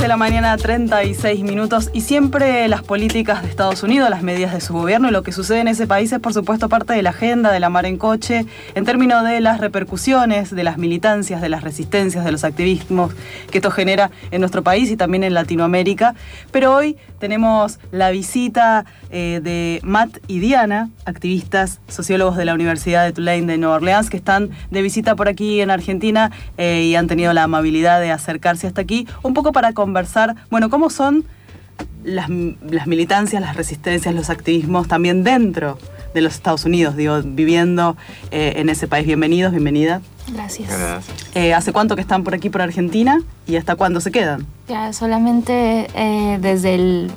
de la mañana, 36 minutos, y siempre las políticas de Estados Unidos, las medidas de su gobierno y lo que sucede en ese país es, por supuesto, parte de la agenda de la Mar en Coche, en términos de las repercusiones, de las militancias, de las resistencias, de los activismos que esto genera en nuestro país y también en Latinoamérica. Pero hoy tenemos la visita de Matt y Diana, activistas, sociólogos de la Universidad de Tulane de Nueva Orleans, que están de visita por aquí en Argentina y han tenido la amabilidad de acercarse hasta aquí, un poco para conversar, bueno, cómo son las militancias, las resistencias, los activismos también dentro de los Estados Unidos, digo, viviendo en ese país. Bienvenidos, bienvenida. Gracias. ¿Hace cuánto que están por aquí, por Argentina? ¿Y hasta cuándo se quedan? Ya solamente desde el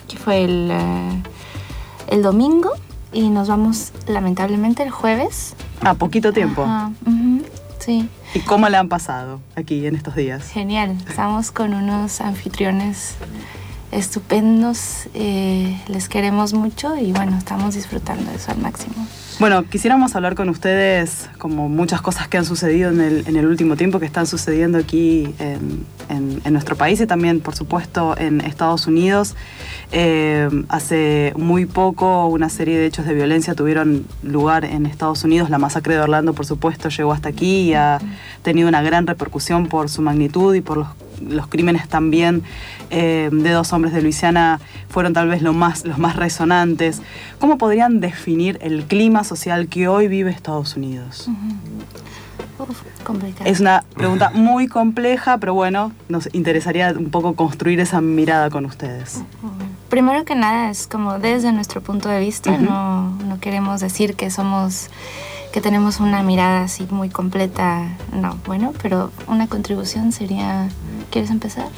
domingo, y nos vamos lamentablemente el jueves. Poquito tiempo. Ajá, sí. ¿Y cómo le han pasado aquí en estos días? Genial. Estamos con unos anfitriones estupendos. Les queremos mucho y bueno, estamos disfrutando de eso al máximo. Bueno, quisiéramos hablar con ustedes como muchas cosas que han sucedido en el último tiempo, que están sucediendo aquí en nuestro país y también, por supuesto, en Estados Unidos. Hace muy poco una serie de hechos de violencia tuvieron lugar en Estados Unidos. La masacre de Orlando, por supuesto, llegó hasta aquí y ha tenido una gran repercusión por su magnitud y por los crímenes también de dos hombres de Luisiana fueron tal vez los más resonantes. ¿Cómo podrían definir el clima social que hoy vive Estados Unidos? Complicado. Es una pregunta muy compleja, pero bueno, nos interesaría un poco construir esa mirada con ustedes. Primero que nada, es como desde nuestro punto de vista, no queremos decir que tenemos una mirada así muy completa, no, bueno, pero una contribución sería, ¿quieres empezar?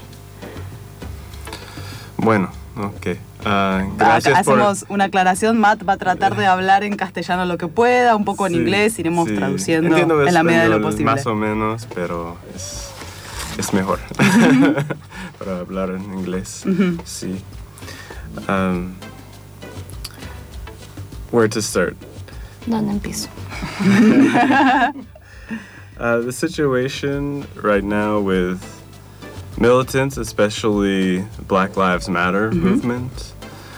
Bueno, ok. Gracias. Hacemos una aclaración. Matt va a tratar de hablar en castellano lo que pueda, un poco en inglés, iremos traduciendo en la medida de lo posible. Más o menos, pero es mejor para hablar en inglés. Sí. Where to start? ¿Dónde empiezo? The situation right now with militants, especially Black Lives Matter movement,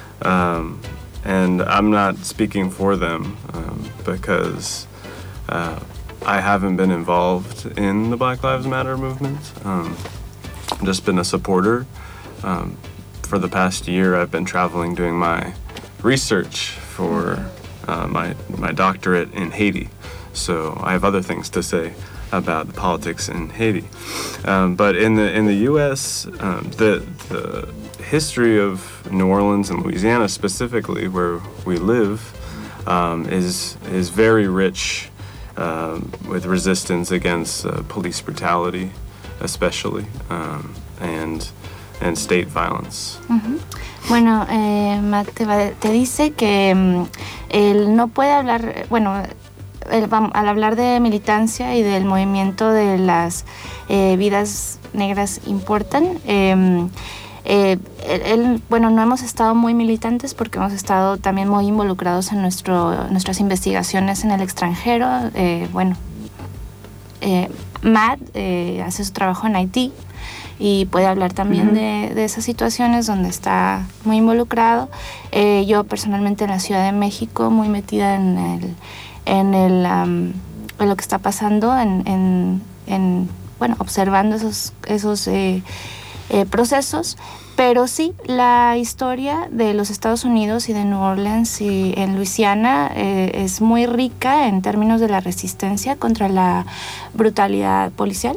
and I'm not speaking for them because I haven't been involved in the Black Lives Matter movement. I've just been a supporter. For the past year, I've been traveling doing my research for my doctorate in Haiti. So I have other things to say about the politics in Haiti. But in the U.S., the history of New Orleans and Louisiana specifically, where we live, is very rich with resistance against police brutality, especially, and state violence. Bueno, Matt te dice que él no puede hablar, bueno, al hablar de militancia y del movimiento de las vidas negras importan, bueno, no hemos estado muy militantes porque hemos estado también muy involucrados en nuestras investigaciones en el extranjero. Matt hace su trabajo en Haití y puede hablar también de esas situaciones donde está muy involucrado. Yo personalmente en la Ciudad de México, muy metida en lo que está pasando, bueno, observando esos procesos. Pero sí, la historia de los Estados Unidos y de New Orleans y en Luisiana es muy rica en términos de la resistencia contra la brutalidad policial.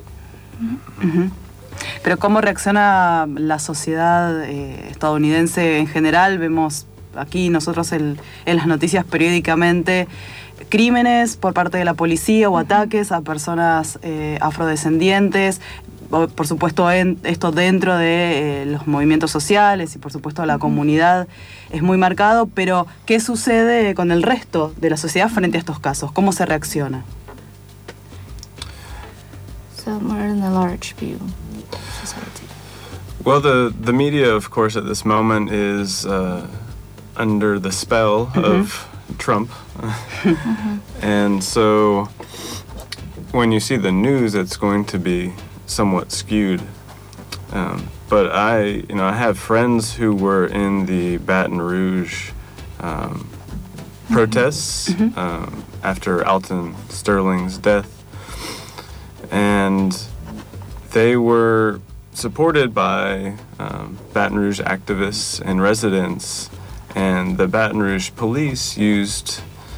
Pero ¿cómo reacciona la sociedad estadounidense en general? Vemos aquí nosotros en las noticias periódicamente crímenes por parte de la policía o ataques a personas afrodescendientes. Por supuesto, esto dentro de los movimientos sociales y por supuesto la comunidad es muy marcado, pero ¿qué sucede con el resto de la sociedad frente a estos casos? ¿Cómo se reacciona? So more in the large view society. Well, the media, of course, at this moment is under the spell of Trump. And so when you see the news, it's going to be somewhat skewed. But I have friends who were in the Baton Rouge protests after Alton Sterling's death, and they were supported by Baton Rouge activists and residents, and the Baton Rouge police used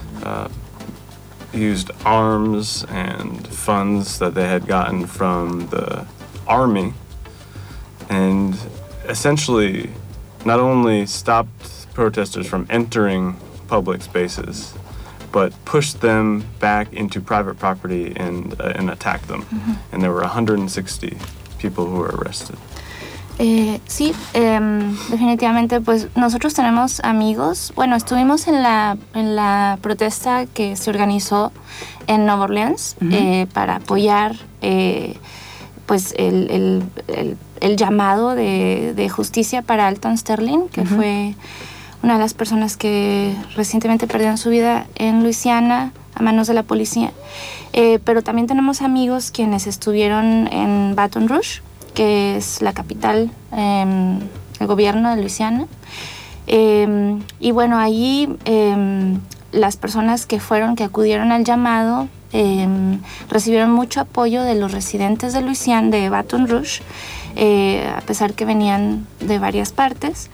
arms and funds that they had gotten from the army, and essentially not only stopped protesters from entering public spaces, but pushed them back into private property and attacked them. And there were 160 people who were arrested. Sí, definitivamente, pues nosotros tenemos amigos. Bueno, estuvimos en la protesta que se organizó en Nueva Orleans para apoyar pues el llamado de justicia para Alton Sterling, que fue una de las personas que recientemente perdieron su vida en Luisiana a manos de la policía. Pero también tenemos amigos quienes estuvieron en Baton Rouge, que es la capital del gobierno de Luisiana. Y bueno, allí las personas que acudieron al llamado, recibieron mucho apoyo de los residentes de Luisiana, de Baton Rouge, a pesar que venían de varias partes.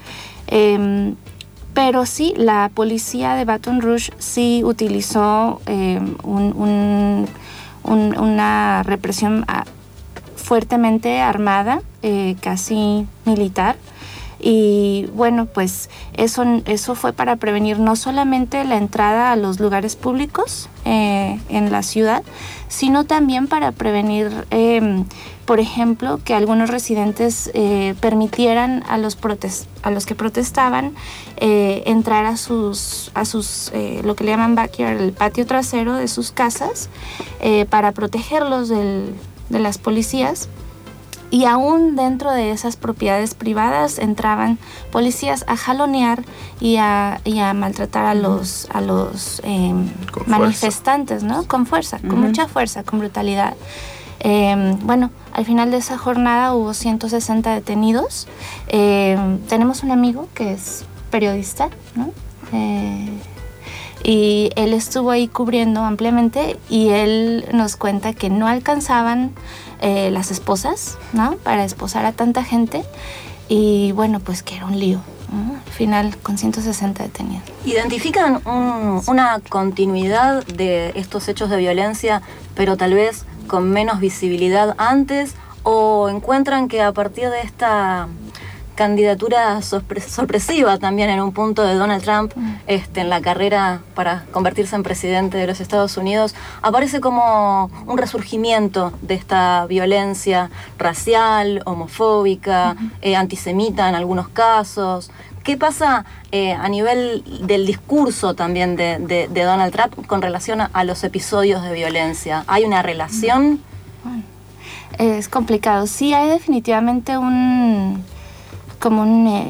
Pero sí, la policía de Baton Rouge sí utilizó una represión fuertemente armada, casi militar. Y bueno, pues eso fue para prevenir no solamente la entrada a los lugares públicos en la ciudad, sino también para prevenir, por ejemplo, que algunos residentes permitieran a los que protestaban entrar a sus lo que le llaman backyard, el patio trasero de sus casas, para protegerlos de las policías. Y aún dentro de esas propiedades privadas entraban policías a jalonear y a maltratar a los manifestantes, ¿no? Con fuerza, con mucha fuerza, con brutalidad. Bueno, al final de esa jornada hubo 160 detenidos. Tenemos un amigo que es periodista, ¿no? Y él estuvo ahí cubriendo ampliamente, y él nos cuenta que no alcanzaban las esposas, ¿no?, para esposar a tanta gente, y bueno, pues que era un lío, ¿no? Al final, con 160 detenidos. ¿Identifican una continuidad de estos hechos de violencia, pero tal vez con menos visibilidad antes, o encuentran que a partir de esta candidatura sorpresiva también en un punto de Donald Trump en la carrera para convertirse en presidente de los Estados Unidos, aparece como un resurgimiento de esta violencia racial, homofóbica, antisemita en algunos casos? ¿Qué pasa a nivel del discurso también de Donald Trump con relación a los episodios de violencia? ¿Hay una relación? Bueno, es complicado. Sí, hay definitivamente ¿cómo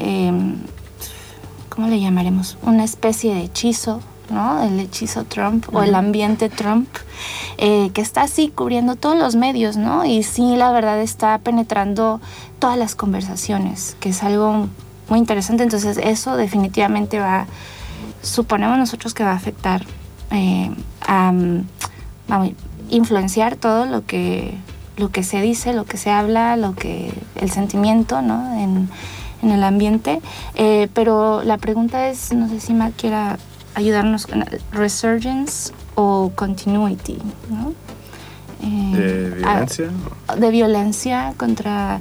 le llamaremos? Una especie de hechizo, ¿no? El hechizo Trump, o el ambiente Trump, que está así cubriendo todos los medios, ¿no? Y sí, la verdad, está penetrando todas las conversaciones, que es algo muy interesante. Entonces eso definitivamente suponemos nosotros que va a afectar, a influenciar todo lo que se dice, lo que se habla, el sentimiento, ¿no?, en el ambiente. Pero la pregunta es, no sé si Matt quiera ayudarnos con resurgence o continuity, ¿no? ¿De violencia? De violencia contra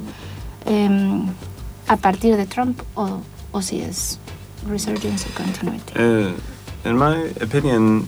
a partir de Trump, o si es resurgence o continuity. In my opinion,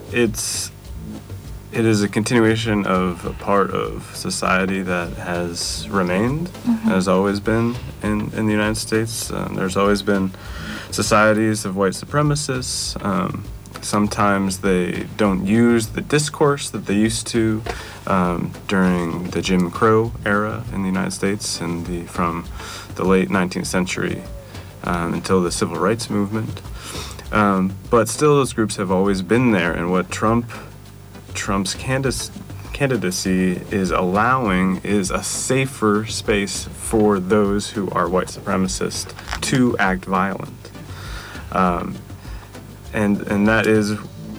it is a continuation of a part of society that has remained, has always been in the United States. There's always been societies of white supremacists. Sometimes they don't use the discourse that they used to during the Jim Crow era in the United States from the late 19th century until the Civil Rights Movement. But still, those groups have always been there, and what Trump's candidacy is allowing is a safer space for those who are white supremacists to act violent. And that is,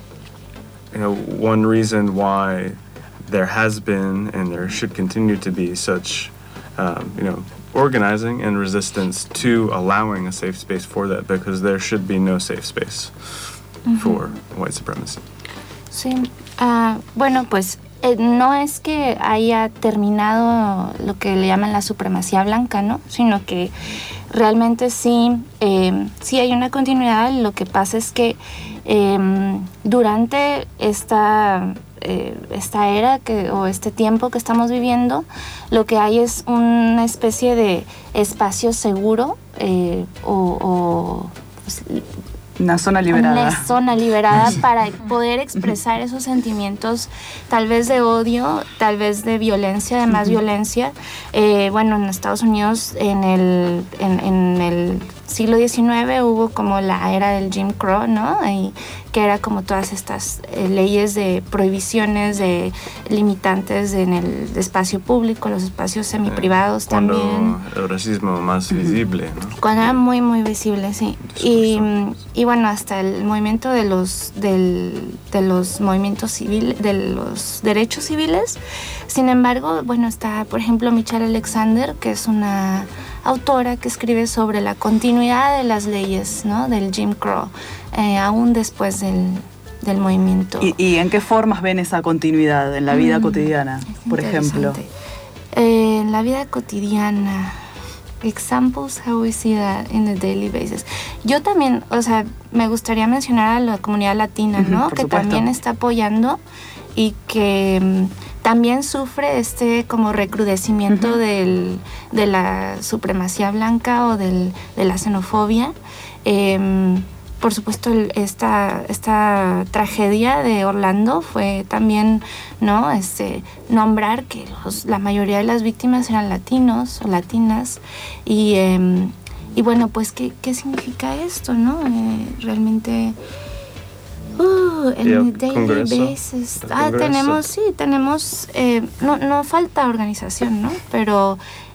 one reason why there has been and there should continue to be such, organizing and resistance to allowing a safe space for that, because there should be no safe space for white supremacy. Sí, bueno, pues no es que haya terminado lo que le llaman la supremacía blanca, ¿no? Sino que realmente sí hay una continuidad. Lo que pasa es que durante esta era o este tiempo que estamos viviendo, lo que hay es una especie de espacio seguro pues, una zona liberada. Una zona liberada para poder expresar esos sentimientos, tal vez de odio, tal vez de violencia, de más violencia. Bueno, en Estados Unidos en el siglo XIX hubo como la era del Jim Crow, ¿no? Y que era como todas estas leyes de prohibiciones, de limitantes en el espacio público, los espacios semiprivados también. Cuando el racismo más visible, ¿no? Cuando era muy, muy visible, sí. Y bueno, hasta el movimiento de los movimientos civiles, de los derechos civiles. Sin embargo, bueno, está, por ejemplo, Michelle Alexander, que es una autora que escribe sobre la continuidad de las leyes, ¿no? Del Jim Crow, aún después del movimiento. ¿Y en qué formas ven esa continuidad en la vida cotidiana, por ejemplo? En la vida cotidiana, examples how we see that in a daily basis. Yo también, o sea, me gustaría mencionar a la comunidad latina, ¿no? Que también está apoyando y que también sufre como recrudecimiento de la supremacía blanca o de la xenofobia. Por supuesto, esta tragedia de Orlando fue también, ¿no? Nombrar que la mayoría de las víctimas eran latinos o latinas. Y bueno, pues, ¿qué significa esto, no? Realmente... en el daily basis. Tenemos, no falta organización, ¿no? Pero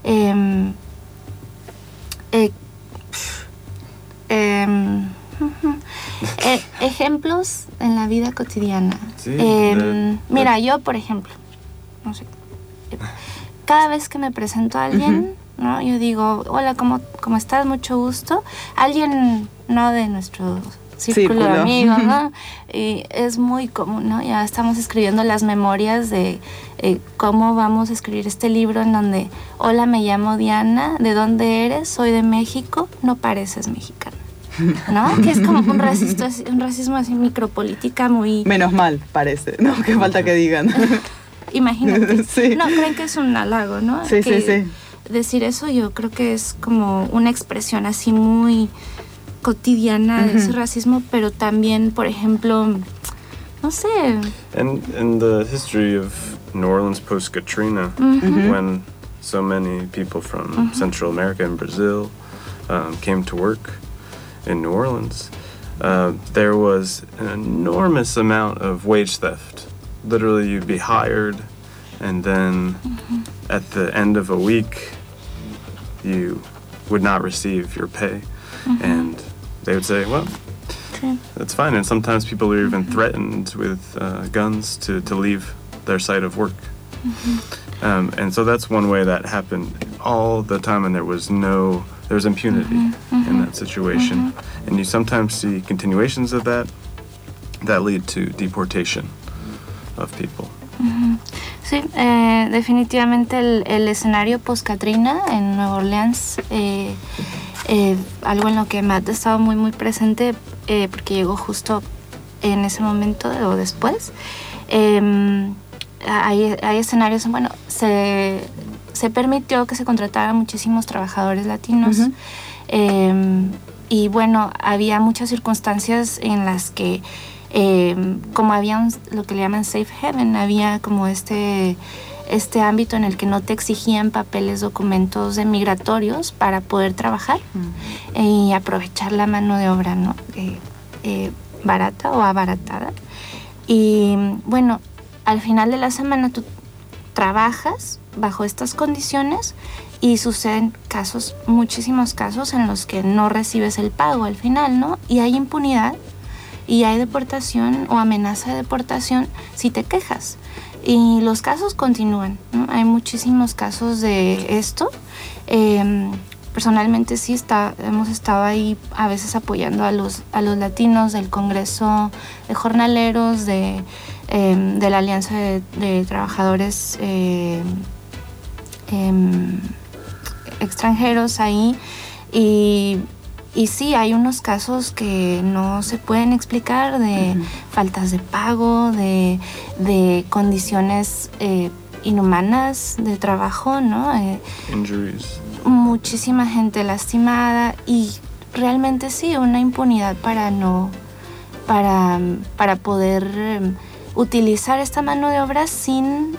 ejemplos en la vida cotidiana. Sí, mira, yo, por ejemplo, no sé, cada vez que me presento a alguien, ¿no? Yo digo, hola, ¿cómo estás? Mucho gusto. Alguien, no de nuestro círculo de amigos, ¿no? Y es muy común, ¿no? Ya estamos escribiendo las memorias de cómo vamos a escribir este libro en donde, hola, me llamo Diana, ¿de dónde eres? Soy de México, no pareces mexicana, ¿no? Que es como un racismo así micropolítica muy... Menos mal, parece, ¿no? Que falta que digan. Imagínate. Sí. No, creen que es un halago, ¿no? Sí. Decir eso yo creo que es como una expresión así muy cotidiana de ese racismo, pero también, por ejemplo, no sé. In the history of New Orleans post-Katrina, when so many people from Central America and Brazil came to work in New Orleans, there was an enormous amount of wage theft. Literally, you'd be hired, and then at the end of a week, you would not receive your pay. And they would say, well, that's fine. And sometimes people are even threatened with guns to leave their site of work. And so that's one way that happened all the time, and there was impunity in that situation. And you sometimes see continuations of that lead to deportation of people. Sí, definitivamente el escenario post-Katrina en Nueva Orleans, algo en lo que Matt ha estado muy, muy presente, porque llegó justo en ese momento o después. Hay escenarios, bueno, se permitió que se contrataran muchísimos trabajadores latinos. Y bueno, había muchas circunstancias en las que como había lo que le llaman safe haven, había como este ámbito en el que no te exigían papeles, documentos migratorios para poder trabajar y aprovechar la mano de obra, ¿no? Barata o abaratada. Y bueno, al final de la semana tú trabajas bajo estas condiciones y suceden casos, muchísimos casos en los que no recibes el pago al final, ¿no? Y hay impunidad y hay deportación o amenaza de deportación si te quejas. Y los casos continúan, ¿no? Hay muchísimos casos de esto. Personalmente sí hemos estado ahí a veces apoyando a los latinos del Congreso de Jornaleros, de la Alianza de Trabajadores extranjeros ahí, y sí, hay unos casos que no se pueden explicar de faltas de pago, de condiciones inhumanas de trabajo, ¿no? Injuries. Muchísima gente lastimada y realmente sí, una impunidad para poder utilizar esta mano de obra sin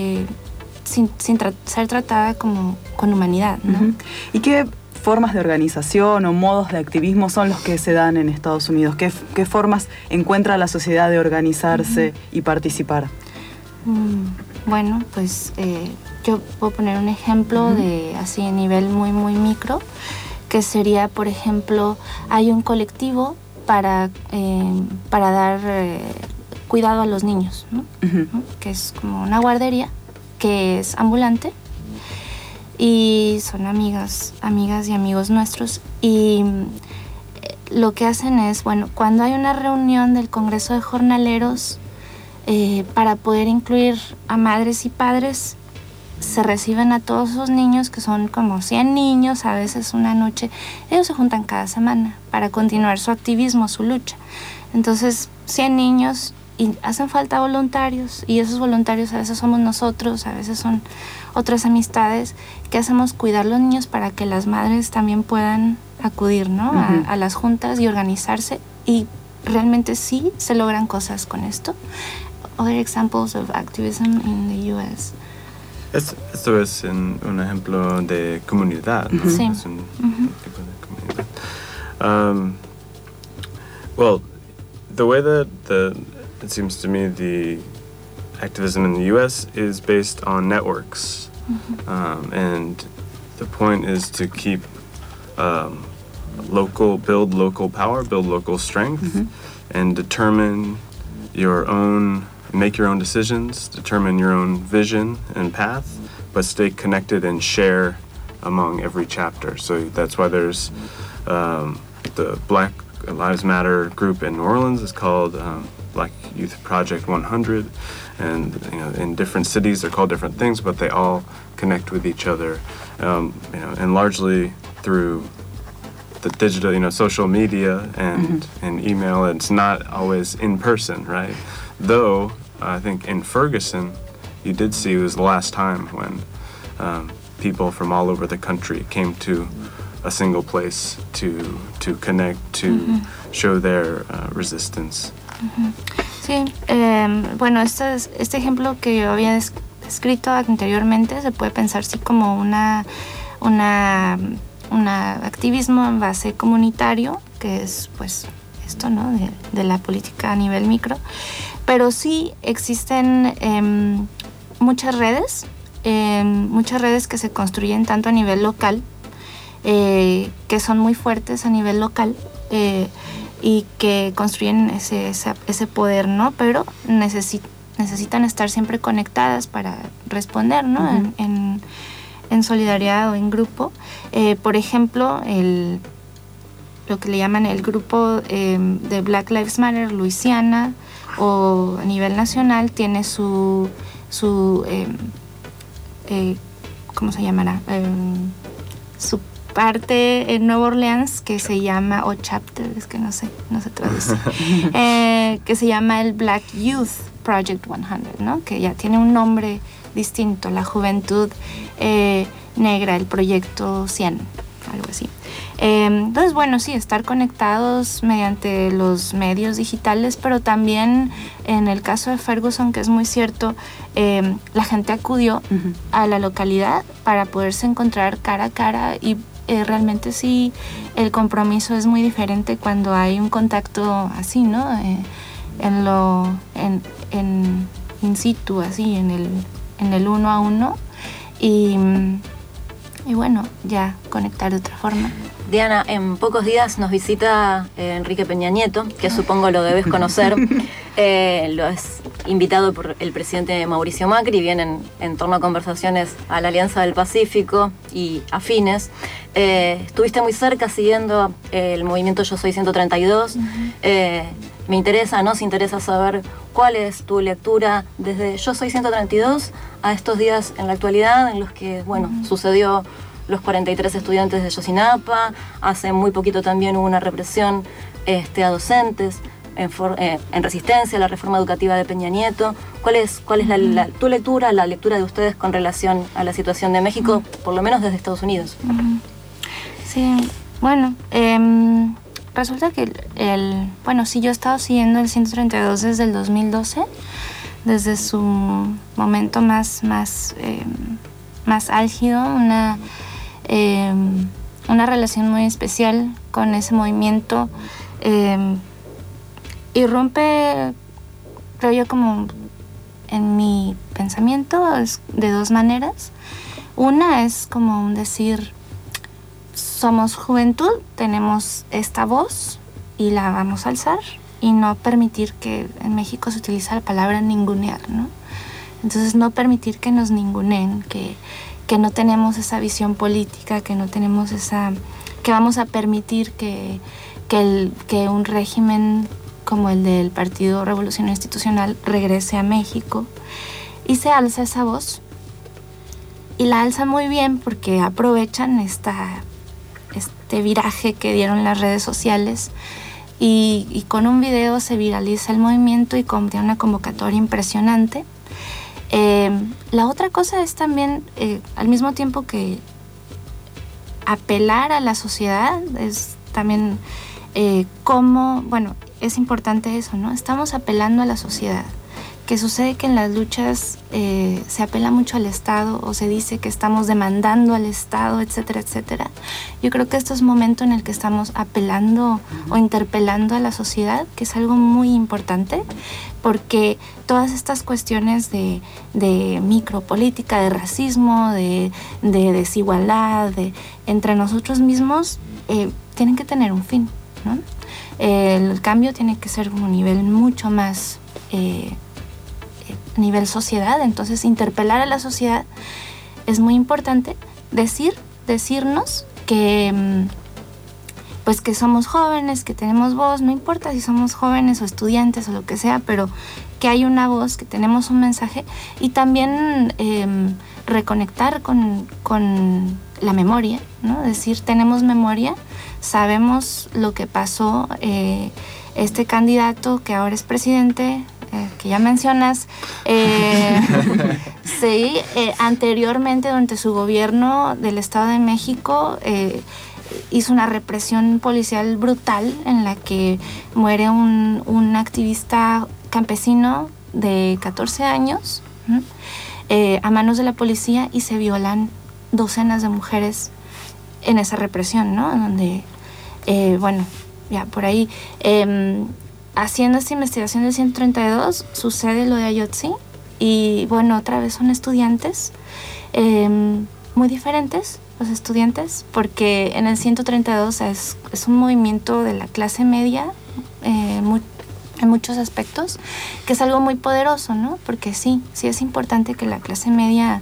ser tratada como con humanidad, ¿no? ¿Y qué formas de organización o modos de activismo son los que se dan en Estados Unidos? ¿Qué formas encuentra la sociedad de organizarse y participar? Bueno, pues yo puedo poner un ejemplo de así a nivel muy, muy micro, que sería, por ejemplo, hay un colectivo para dar cuidado a los niños, ¿no? Que es como una guardería que es ambulante y son amigas y amigos nuestros, y lo que hacen es, bueno, cuando hay una reunión del Congreso de Jornaleros, para poder incluir a madres y padres, se reciben a todos esos niños, que son como 100 niños, a veces una noche. Ellos se juntan cada semana para continuar su activismo, su lucha. Entonces, 100 niños, y hacen falta voluntarios, y esos voluntarios a veces somos nosotros, a veces son otras amistades que hacemos cuidar los niños para que las madres también puedan acudir, ¿no? A las juntas y organizarse, y realmente sí se logran cosas con esto. Other examples of activism in the U.S. Esto es un ejemplo de comunidad, ¿no? Sí. Es un tipo de comunidad. Well, the way that it seems to me the activism in the U.S. is based on networks, and the point is to keep build local power, build local strength, and make your own decisions, determine your own vision and path, but stay connected and share among every chapter. So that's why there's the Black Lives Matter group in New Orleans is called Black Youth Project 100, and in different cities they're called different things, but they all connect with each other, and largely through the digital, social media and email. It's not always in person, right? Though I think in Ferguson, you did see it was the last time when people from all over the country came to a single place to connect, to show their resistance. Sí, bueno, este ejemplo que yo había escrito anteriormente se puede pensar sí como una activismo en base comunitario, que es pues esto, ¿no? De la política a nivel micro, pero sí existen muchas redes que se construyen tanto a nivel local, que son muy fuertes a nivel local, y que construyen ese poder, ¿no? Pero necesitan estar siempre conectadas para responder, ¿no? En solidaridad o en grupo. Por ejemplo, lo que le llaman el grupo de Black Lives Matter Luisiana, o a nivel nacional, tiene su ¿cómo se llamará? Su parte en Nueva Orleans, que se llama, o chapter, es que no se traduce, que se llama el Black Youth Project 100, ¿no? Que ya tiene un nombre distinto, la Juventud Negra, el Proyecto 100, algo así. Entonces, bueno, sí, estar conectados mediante los medios digitales, pero también en el caso de Ferguson, que es muy cierto, la gente acudió a la localidad para poderse encontrar cara a cara, y realmente sí, el compromiso es muy diferente cuando hay un contacto así, ¿no? in situ, así en el uno a uno, y bueno, ya conectar de otra forma. Diana, en pocos días nos visita Enrique Peña Nieto, que supongo lo debes conocer. Lo es invitado por el presidente Mauricio Macri, vienen en torno a conversaciones a la Alianza del Pacífico y afines. Estuviste muy cerca siguiendo el movimiento Yo Soy 132. Nos interesa saber cuál es tu lectura desde Yo Soy 132 a estos días en la actualidad, en los que, sucedió los 43 estudiantes de Yosinapa, hace muy poquito también hubo una represión a docentes en resistencia a la reforma educativa de Peña Nieto. ¿Cuál es tu lectura, la lectura de ustedes con relación a la situación de México, por lo menos desde Estados Unidos? Sí, bueno, resulta que sí, yo he estado siguiendo el 132 desde el 2012, desde su momento más álgido, una relación muy especial con ese movimiento. Irrumpe, creo yo, como en mi pensamiento de dos maneras. Una es como decir, somos juventud, tenemos esta voz y la vamos a alzar, y no permitir que en México se utiliza la palabra ningunear, ¿no? Entonces no permitir que nos ninguneen, que no tenemos esa visión política, que no tenemos que vamos a permitir que un régimen como el del Partido Revolucionario Institucional regrese a México. Y se alza esa voz, y la alza muy bien porque aprovechan este viraje que dieron las redes sociales, y con un video se viraliza el movimiento y tiene una convocatoria impresionante. La otra cosa es también, al mismo tiempo que apelar a la sociedad, es también es importante eso, ¿no? Estamos apelando a la sociedad. Que sucede que en las luchas se apela mucho al Estado, o se dice que estamos demandando al Estado, etcétera, etcétera. Yo creo que esto es un momento en el que estamos apelando o interpelando a la sociedad, que es algo muy importante, porque todas estas cuestiones de micropolítica, de racismo, de desigualdad, entre nosotros mismos, tienen que tener un fin, ¿no? El cambio tiene que ser un nivel mucho más nivel sociedad. Entonces interpelar a la sociedad es muy importante. Decirnos que pues que somos jóvenes, que tenemos voz, no importa si somos jóvenes o estudiantes o lo que sea, pero que hay una voz, que tenemos un mensaje, y también reconectar con la memoria, ¿no? Decir, tenemos memoria, sabemos lo que pasó, este candidato que ahora es presidente, que ya mencionas, sí, anteriormente durante su gobierno del Estado de México hizo una represión policial brutal en la que muere un activista campesino de 14 años a manos de la policía, y se violan docenas de mujeres en esa represión, ¿no? Donde, ya por ahí, haciendo esta investigación del 132, sucede lo de Ayotzi, y otra vez son estudiantes muy diferentes, los estudiantes, porque en el 132 es un movimiento de la clase media en muchos aspectos, que es algo muy poderoso, ¿no? Porque sí es importante que la clase media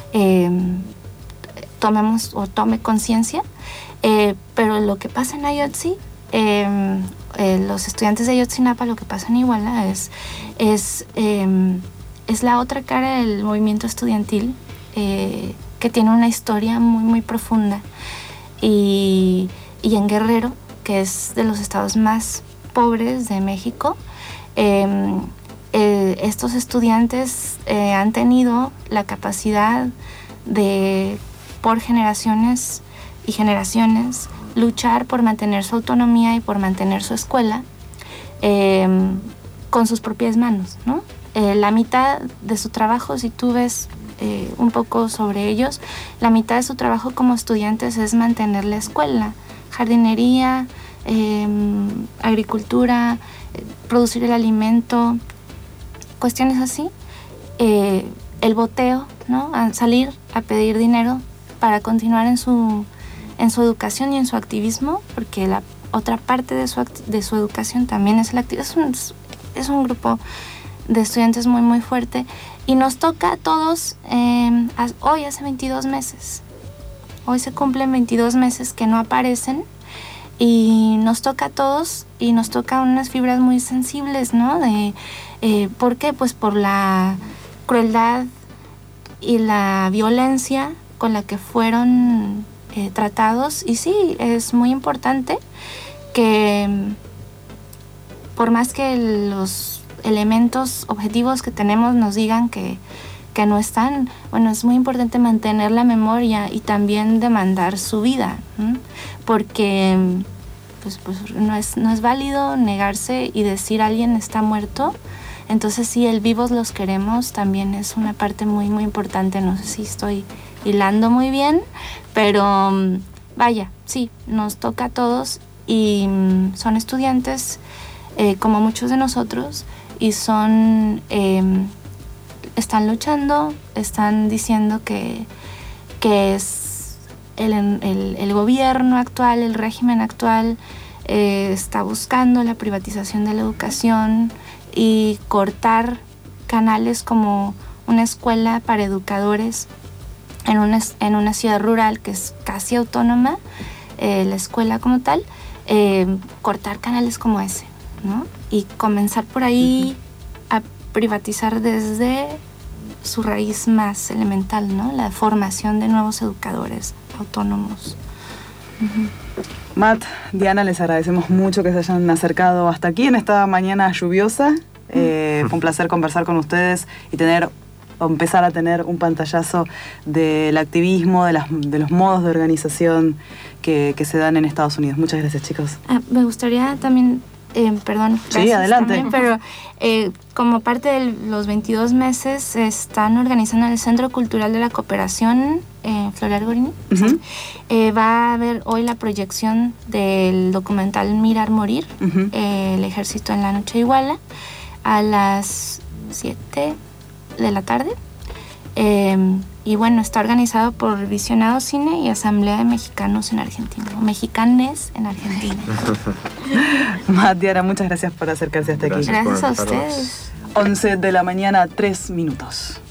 tome conciencia, pero lo que pasa en Ayotzi, los estudiantes de Ayotzinapa, lo que pasa en Iguala es la otra cara del movimiento estudiantil, que tiene una historia muy muy profunda, y en Guerrero, que es de los estados más pobres de México, estos estudiantes han tenido la capacidad de, por generaciones y generaciones, luchar por mantener su autonomía y por mantener su escuela con sus propias manos, ¿no? La mitad de su trabajo, si tú ves un poco sobre ellos, la mitad de su trabajo como estudiantes es mantener la escuela, jardinería, agricultura, producir el alimento, cuestiones así, el boteo, ¿no? A salir a pedir dinero para continuar en su educación y en su activismo, porque la otra parte de su educación también es el activismo. Es un grupo de estudiantes muy, muy fuerte. Y nos toca a todos, hoy hace 22 meses. Hoy se cumplen 22 meses que no aparecen. Y nos toca a todos y nos toca unas fibras muy sensibles, ¿no? ¿Por qué? Pues por la crueldad y la violencia con la que fueron tratados. Y sí, es muy importante que por más que los elementos objetivos que tenemos nos digan que no están, bueno, es muy importante mantener la memoria y también demandar su vida, ¿no? Porque pues no es válido negarse y decir alguien está muerto. Entonces sí, el vivos los queremos también es una parte muy, muy importante. No sé si estoy hilando muy bien, pero vaya, sí, nos toca a todos y son estudiantes como muchos de nosotros y están luchando, están diciendo que es el gobierno actual, el régimen actual está buscando la privatización de la educación y cortar canales como una escuela para educadores en una ciudad rural que es casi autónoma, la escuela como tal, cortar canales como ese, ¿no? Y comenzar por ahí a privatizar desde su raíz más elemental, ¿no? La formación de nuevos educadores autónomos. Matt, Diana, les agradecemos mucho que se hayan acercado hasta aquí en esta mañana lluviosa. Fue un placer conversar con ustedes y empezar a tener un pantallazo del activismo, de los modos de organización que se dan en Estados Unidos. Muchas gracias, chicos. Me gustaría también, perdón. Sí, adelante. También, pero como parte de los 22 meses están organizando el Centro Cultural de la Cooperación, Floreal Gorini. Uh-huh. Va a haber hoy la proyección del documental Mirar Morir, Uh-huh. El ejército en la noche de Iguala, a las 7 de la tarde. Y bueno, está organizado por Visionado Cine y Asamblea de Mexicanos en Argentina, o Mexicanes en Argentina. Matt, Diana, muchas gracias por acercarse hasta aquí. Gracias a ustedes. 11 de la mañana, 3 minutos.